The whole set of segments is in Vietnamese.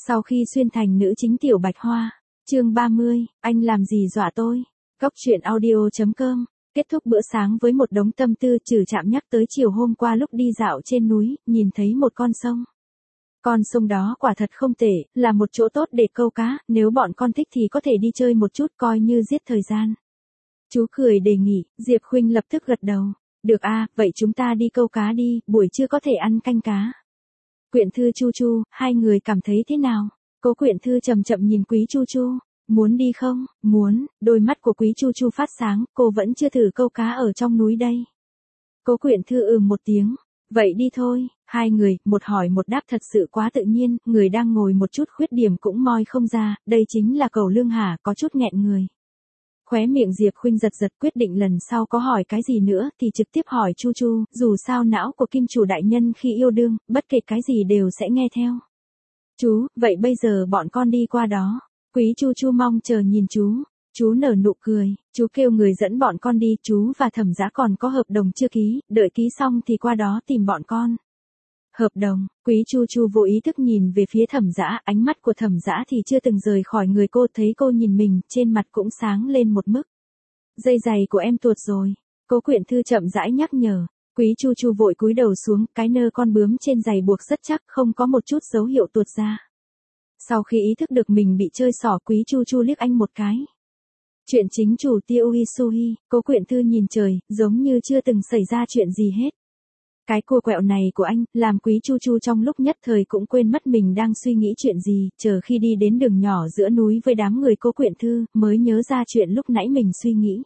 Sau khi xuyên thành nữ chính Tiểu Bạch Hoa, chương 30, anh làm gì dọa tôi? Cốc truyện audio.com. Kết thúc bữa sáng với một đống tâm tư, Trừ Trạm nhắc tới chiều hôm qua lúc đi dạo trên núi, nhìn thấy một con sông. Con sông đó quả thật không tệ, là một chỗ tốt để câu cá, nếu bọn con thích thì có thể đi chơi một chút coi như giết thời gian. Chú cười đề nghị, Diệp Khuynh lập tức gật đầu. Được a, vậy chúng ta đi câu cá đi, buổi trưa có thể ăn canh cá. Quyện Thư Chu Chu, hai người cảm thấy thế nào? Cố Quyện Thư chậm chậm nhìn Quý Chu Chu. Muốn đi không? Muốn. Đôi mắt của Quý Chu Chu phát sáng, cô vẫn chưa thử câu cá ở trong núi đây. Cố Quyện Thư một tiếng. Vậy đi thôi. Hai người, một hỏi một đáp thật sự quá tự nhiên, người đang ngồi một chút khuyết điểm cũng moi không ra, đây chính là Cầu Lương Hà, có chút nghẹn người. Khóe miệng Diệp Khuynh giật giật, quyết định lần sau có hỏi cái gì nữa thì trực tiếp hỏi Chu Chu, dù sao não của kim chủ đại nhân khi yêu đương, bất kể cái gì đều sẽ nghe theo. Chú, vậy bây giờ bọn con đi qua đó. Quý Chu Chu mong chờ nhìn chú nở nụ cười, chú kêu người dẫn bọn con đi, chú và Thẩm Dã còn có hợp đồng chưa ký, đợi ký xong thì qua đó tìm bọn con. Hợp đồng, Quý Chu Chu vô ý thức nhìn về phía Thẩm Dã, ánh mắt của Thẩm Dã thì chưa từng rời khỏi người cô, thấy cô nhìn mình, trên mặt cũng sáng lên một mức. Dây giày của em tuột rồi, Cố Quyện Thư chậm rãi nhắc nhở. Quý Chu Chu vội cúi đầu xuống, cái nơ con bướm trên giày buộc rất chắc, không có một chút dấu hiệu tuột ra. Sau khi ý thức được mình bị chơi xỏ, Quý Chu Chu liếc anh một cái. Chuyện chính chủ Tiêu Isuhi, Cố Quyện Thư nhìn trời, giống như chưa từng xảy ra chuyện gì hết. Cái cua quẹo này của anh, làm Quý Chu Chu trong lúc nhất thời cũng quên mất mình đang suy nghĩ chuyện gì, chờ khi đi đến đường nhỏ giữa núi với đám người Cố Quyện Thư, mới nhớ ra chuyện lúc nãy mình suy nghĩ.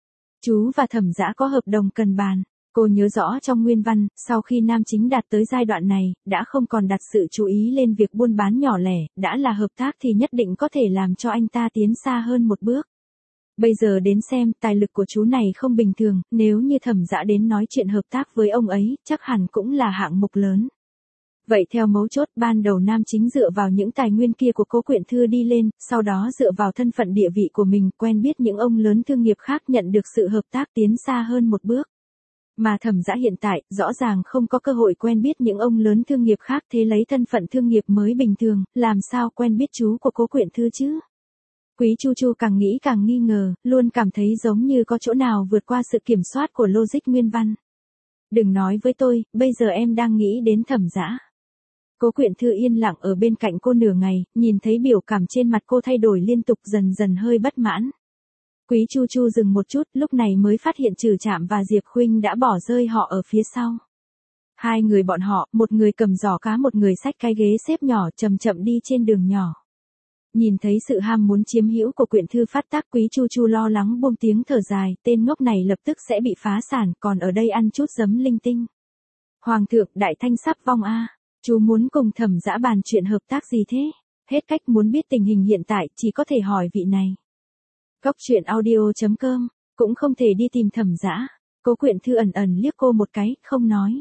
Chú và Thẩm Dã có hợp đồng cần bàn. Cô nhớ rõ trong nguyên văn, sau khi nam chính đạt tới giai đoạn này, đã không còn đặt sự chú ý lên việc buôn bán nhỏ lẻ, đã là hợp tác thì nhất định có thể làm cho anh ta tiến xa hơn một bước. Bây giờ đến xem, tài lực của chú này không bình thường, nếu như Thẩm Dã đến nói chuyện hợp tác với ông ấy, chắc hẳn cũng là hạng mục lớn. Vậy theo mấu chốt, ban đầu nam chính dựa vào những tài nguyên kia của Cố Quyện Thư đi lên, sau đó dựa vào thân phận địa vị của mình, quen biết những ông lớn thương nghiệp khác, nhận được sự hợp tác tiến xa hơn một bước. Mà Thẩm Dã hiện tại, rõ ràng không có cơ hội quen biết những ông lớn thương nghiệp khác, thế lấy thân phận thương nghiệp mới bình thường, làm sao quen biết chú của Cố Quyện Thư chứ? Quý Chu Chu càng nghĩ càng nghi ngờ, luôn cảm thấy giống như có chỗ nào vượt qua sự kiểm soát của logic nguyên văn. Đừng nói với tôi, bây giờ em đang nghĩ đến Thẩm Dã. Cố Quyện Thư yên lặng ở bên cạnh cô nửa ngày, nhìn thấy biểu cảm trên mặt cô thay đổi liên tục, dần dần hơi bất mãn. Quý Chu Chu dừng một chút, lúc này mới phát hiện Trừ Trạm và Diệp Khuynh đã bỏ rơi họ ở phía sau. Hai người bọn họ, một người cầm giỏ cá, một người xách cái ghế xếp nhỏ, chậm chậm đi trên đường nhỏ. Nhìn thấy sự ham muốn chiếm hữu của Quyện Thư phát tác, Quý Chu Chu lo lắng buông tiếng thở dài, tên ngốc này lập tức sẽ bị phá sản, còn ở đây ăn chút giấm linh tinh. Hoàng thượng, đại thanh sắp vong a. Chú muốn cùng Thẩm Dã bàn chuyện hợp tác gì thế? Hết cách, muốn biết tình hình hiện tại, chỉ có thể hỏi vị này. Cốc truyện audio.com, cũng không thể đi tìm Thẩm Dã. Cố Quyện Thư ẩn ẩn liếc cô một cái, không nói.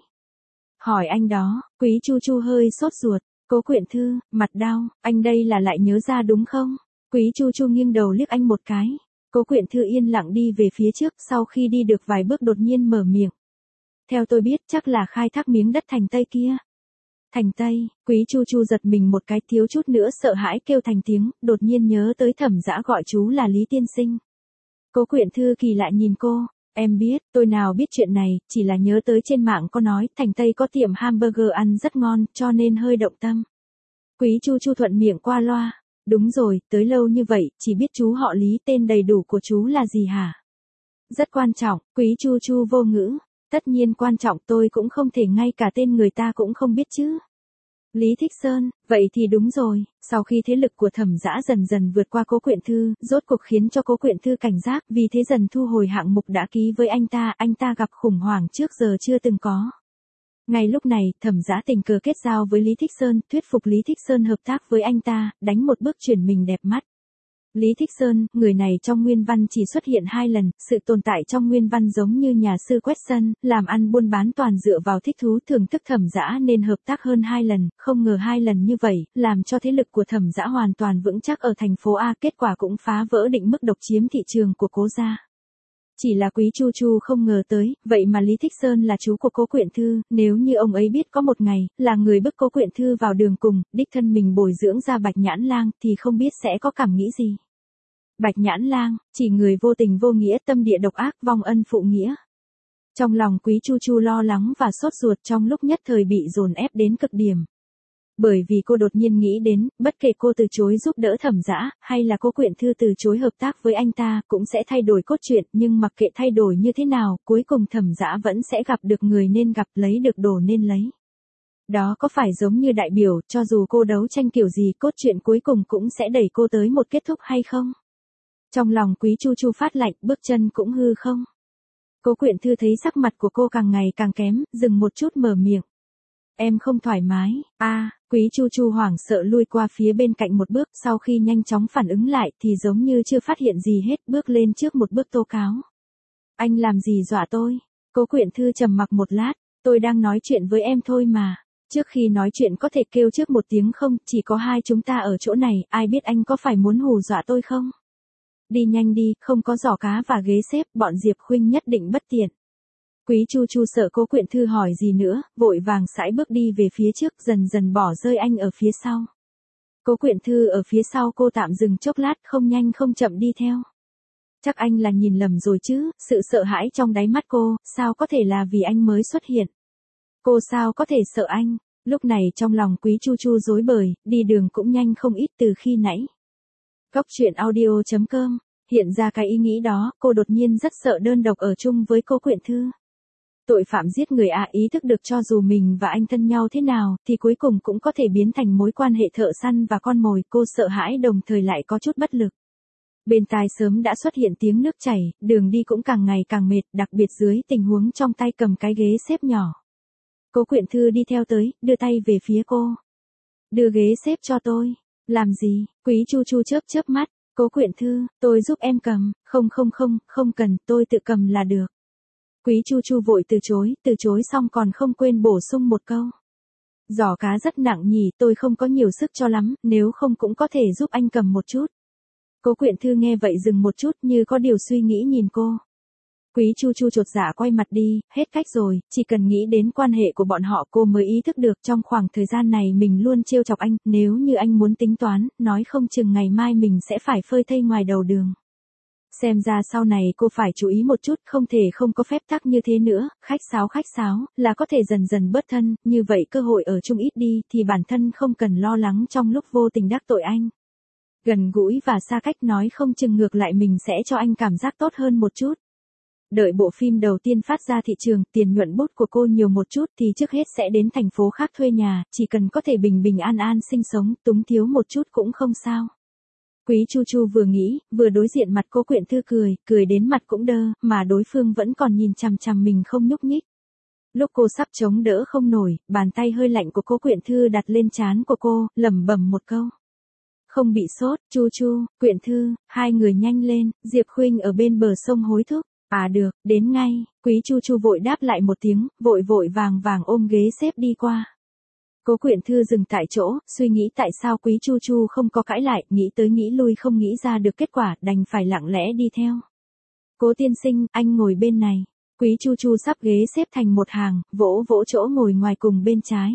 Hỏi anh đó, Quý Chu Chu hơi sốt ruột. Cố Quyện Thư, mặt đau, anh đây là lại nhớ ra đúng không? Quý Chu Chu nghiêng đầu liếc anh một cái. Cố Quyện Thư yên lặng đi về phía trước, sau khi đi được vài bước đột nhiên mở miệng. Theo tôi biết, chắc là khai thác miếng đất Thành Tây kia. Thành Tây, Quý Chu Chu giật mình một cái, thiếu chút nữa sợ hãi kêu thành tiếng, đột nhiên nhớ tới Thẩm Dã gọi chú là Lý Tiên Sinh. Cố Quyện Thư kỳ lạ nhìn cô, em biết, tôi nào biết chuyện này, chỉ là nhớ tới trên mạng có nói Thành Tây có tiệm hamburger ăn rất ngon, cho nên hơi động tâm. Quý Chu Chu thuận miệng qua loa, đúng rồi, tới lâu như vậy, chỉ biết chú họ Lý, tên đầy đủ của chú là gì hả? Rất quan trọng, Quý Chu Chu vô ngữ. Tất nhiên quan trọng, tôi cũng không thể ngay cả tên người ta cũng không biết chứ. Lý Thích Sơn, vậy thì đúng rồi, sau khi thế lực của Thẩm Dã dần dần vượt qua Cố Quyện Thư, rốt cuộc khiến cho Cố Quyện Thư cảnh giác, vì thế dần thu hồi hạng mục đã ký với anh ta gặp khủng hoảng trước giờ chưa từng có. Ngay lúc này, Thẩm Dã tình cờ kết giao với Lý Thích Sơn, thuyết phục Lý Thích Sơn hợp tác với anh ta, đánh một bước chuyển mình đẹp mắt. Lý Thích Sơn, người này trong nguyên văn chỉ xuất hiện 2 lần, sự tồn tại trong nguyên văn giống như nhà sư quét sân, làm ăn buôn bán toàn dựa vào thích thú thưởng thức Thẩm Dã nên hợp tác hơn 2 lần, không ngờ 2 lần như vậy, làm cho thế lực của Thẩm Dã hoàn toàn vững chắc ở thành phố A, kết quả cũng phá vỡ định mức độc chiếm thị trường của Cố gia. Chỉ là Quý Chu Chu không ngờ tới, vậy mà Lý Thích Sơn là chú của Cố Quyện Thư, nếu như ông ấy biết có một ngày, là người bức Cố Quyện Thư vào đường cùng, đích thân mình bồi dưỡng ra Bạch Nhãn Lang, thì không biết sẽ có cảm nghĩ gì. Bạch Nhãn Lang, chỉ người vô tình vô nghĩa, tâm địa độc ác, vong ân phụ nghĩa. Trong lòng Quý Chu Chu lo lắng và sốt ruột trong lúc nhất thời bị dồn ép đến cực điểm. Bởi vì cô đột nhiên nghĩ đến, bất kể cô từ chối giúp đỡ Thẩm Dã, hay là Cố Quyện Thư từ chối hợp tác với anh ta, cũng sẽ thay đổi cốt truyện, nhưng mặc kệ thay đổi như thế nào, cuối cùng Thẩm Dã vẫn sẽ gặp được người nên gặp, lấy được đồ nên lấy. Đó có phải giống như đại biểu, cho dù cô đấu tranh kiểu gì, cốt truyện cuối cùng cũng sẽ đẩy cô tới một kết thúc hay không? Trong lòng Quý Chu Chu phát lạnh, bước chân cũng hư không. Cố Quyện Thư thấy sắc mặt của cô càng ngày càng kém, dừng một chút mở miệng. Em không thoải mái, Quý Chu Chu hoảng sợ lui qua phía bên cạnh một bước, sau khi nhanh chóng phản ứng lại thì giống như chưa phát hiện gì hết, bước lên trước một bước tố cáo. Anh làm gì dọa tôi? Cố Quyện Thư trầm mặc một lát, tôi đang nói chuyện với em thôi mà. Trước khi nói chuyện có thể kêu trước một tiếng không, chỉ có hai chúng ta ở chỗ này, ai biết anh có phải muốn hù dọa tôi không? Đi nhanh đi, không có giỏ cá và ghế xếp, bọn Diệp Khuynh nhất định bất tiện. Quý Chu Chu sợ Cố Quyện Thư hỏi gì nữa, vội vàng sải bước đi về phía trước, dần dần bỏ rơi anh ở phía sau. Cố Quyện Thư ở phía sau cô tạm dừng chốc lát, không nhanh không chậm đi theo. Chắc anh là nhìn lầm rồi chứ, sự sợ hãi trong đáy mắt cô, sao có thể là vì anh mới xuất hiện. Cô sao có thể sợ anh, lúc này trong lòng Quý Chu Chu rối bời, đi đường cũng nhanh không ít từ khi nãy. Góc truyện audio.com, hiện ra cái ý nghĩ đó, cô đột nhiên rất sợ đơn độc ở chung với Cố Quyện Thư. Tội phạm giết người ý thức được cho dù mình và anh thân nhau thế nào, thì cuối cùng cũng có thể biến thành mối quan hệ thợ săn và con mồi, cô sợ hãi đồng thời lại có chút bất lực. Bên tai sớm đã xuất hiện tiếng nước chảy, đường đi cũng càng ngày càng mệt, đặc biệt dưới tình huống trong tay cầm cái ghế xếp nhỏ. Cố Quyện Thư đi theo tới, đưa tay về phía cô. Đưa ghế xếp cho tôi. Làm gì? Quý Chu Chu chớp chớp mắt. Cố Quyện Thư, tôi giúp em cầm. Không cần, tôi tự cầm là được. Quý Chu Chu vội từ chối xong còn không quên bổ sung một câu. Giỏ cá rất nặng nhỉ, tôi không có nhiều sức cho lắm, nếu không cũng có thể giúp anh cầm một chút. Cố Quyện Thư nghe vậy dừng một chút như có điều suy nghĩ nhìn cô. Quý Chu Chu chột dạ quay mặt đi, hết cách rồi, chỉ cần nghĩ đến quan hệ của bọn họ cô mới ý thức được trong khoảng thời gian này mình luôn trêu chọc anh, nếu như anh muốn tính toán, nói không chừng ngày mai mình sẽ phải phơi thây ngoài đầu đường. Xem ra sau này cô phải chú ý một chút, không thể không có phép tắc như thế nữa, khách sáo, là có thể dần dần bớt thân, như vậy cơ hội ở chung ít đi, thì bản thân không cần lo lắng trong lúc vô tình đắc tội anh. Gần gũi và xa cách nói không chừng ngược lại mình sẽ cho anh cảm giác tốt hơn một chút. Đợi bộ phim đầu tiên phát ra thị trường, tiền nhuận bút của cô nhiều một chút thì trước hết sẽ đến thành phố khác thuê nhà, chỉ cần có thể bình an sinh sống, túng thiếu một chút cũng không sao. Quý Chu Chu vừa nghĩ, vừa đối diện mặt Cố Quyện Thư cười đến mặt cũng đơ, mà đối phương vẫn còn nhìn chằm chằm mình không nhúc nhích. Lúc cô sắp chống đỡ không nổi, bàn tay hơi lạnh của Cố Quyện Thư đặt lên trán của cô, lẩm bẩm một câu. Không bị sốt, Chu Chu, Quyện Thư, hai người nhanh lên, Diệp Khuynh ở bên bờ sông hối thúc. Được, đến ngay, Quý Chu Chu vội đáp lại một tiếng, vội vàng ôm ghế xếp đi qua. Cố Quyện Thư dừng tại chỗ, suy nghĩ tại sao Quý Chu Chu không có cãi lại, nghĩ tới nghĩ lui không nghĩ ra được kết quả, đành phải lặng lẽ đi theo. Cố tiên sinh, anh ngồi bên này. Quý Chu Chu sắp ghế xếp thành một hàng, vỗ chỗ ngồi ngoài cùng bên trái.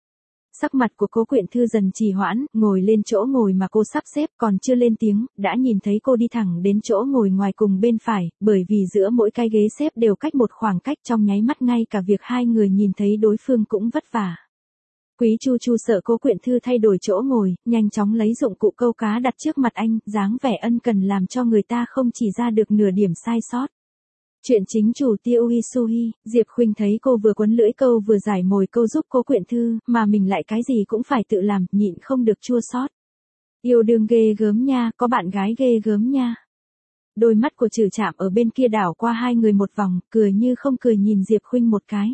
Sắc mặt của Cố Quyện Thư dần trì hoãn, ngồi lên chỗ ngồi mà cô sắp xếp, còn chưa lên tiếng, đã nhìn thấy cô đi thẳng đến chỗ ngồi ngoài cùng bên phải, bởi vì giữa mỗi cái ghế xếp đều cách một khoảng cách, trong nháy mắt ngay cả việc hai người nhìn thấy đối phương cũng vất vả. Quý Chu Chu sợ Cố Quyện Thư thay đổi chỗ ngồi, nhanh chóng lấy dụng cụ câu cá đặt trước mặt anh, dáng vẻ ân cần làm cho người ta không chỉ ra được nửa điểm sai sót. Chuyện chính chủ Tiêu Isuhi, Diệp Khuynh thấy cô vừa quấn lưỡi câu vừa giải mồi câu giúp Cố Quyện Thư, mà mình lại cái gì cũng phải tự làm, nhịn không được chua xót. Yêu đương ghê gớm nha, có bạn gái ghê gớm nha. Đôi mắt của Trử Trạm ở bên kia đảo qua hai người một vòng, cười như không cười nhìn Diệp Khuynh một cái.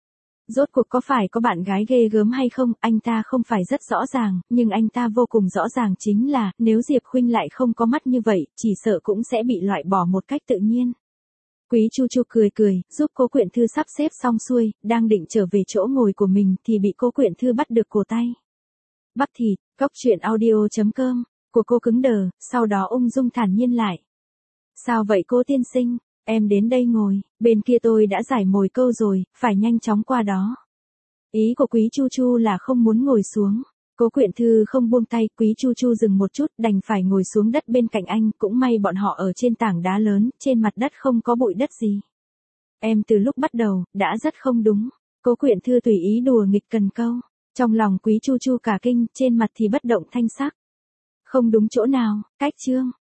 Rốt cuộc có phải có bạn gái ghê gớm hay không, anh ta không phải rất rõ ràng, nhưng anh ta vô cùng rõ ràng chính là, nếu Diệp Khuynh lại không có mắt như vậy, chỉ sợ cũng sẽ bị loại bỏ một cách tự nhiên. Quý Chu Chu cười, giúp Cố Quyện Thư sắp xếp xong xuôi, đang định trở về chỗ ngồi của mình thì bị Cố Quyện Thư bắt được cổ tay. Bắp thịt, góc truyện audio.com, của cô cứng đờ, sau đó ung dung thản nhiên lại. Sao vậy cô tiên sinh? Em đến đây ngồi, bên kia tôi đã giải mồi câu rồi, phải nhanh chóng qua đó. Ý của Quý Chu Chu là không muốn ngồi xuống. Cố Quyện Thư không buông tay, Quý Chu Chu dừng một chút, đành phải ngồi xuống đất bên cạnh anh, cũng may bọn họ ở trên tảng đá lớn, trên mặt đất không có bụi đất gì. Em từ lúc bắt đầu, đã rất không đúng. Cố Quyện Thư tùy ý đùa nghịch cần câu. Trong lòng Quý Chu Chu cả kinh, trên mặt thì bất động thanh sắc. Không đúng chỗ nào, cách chương.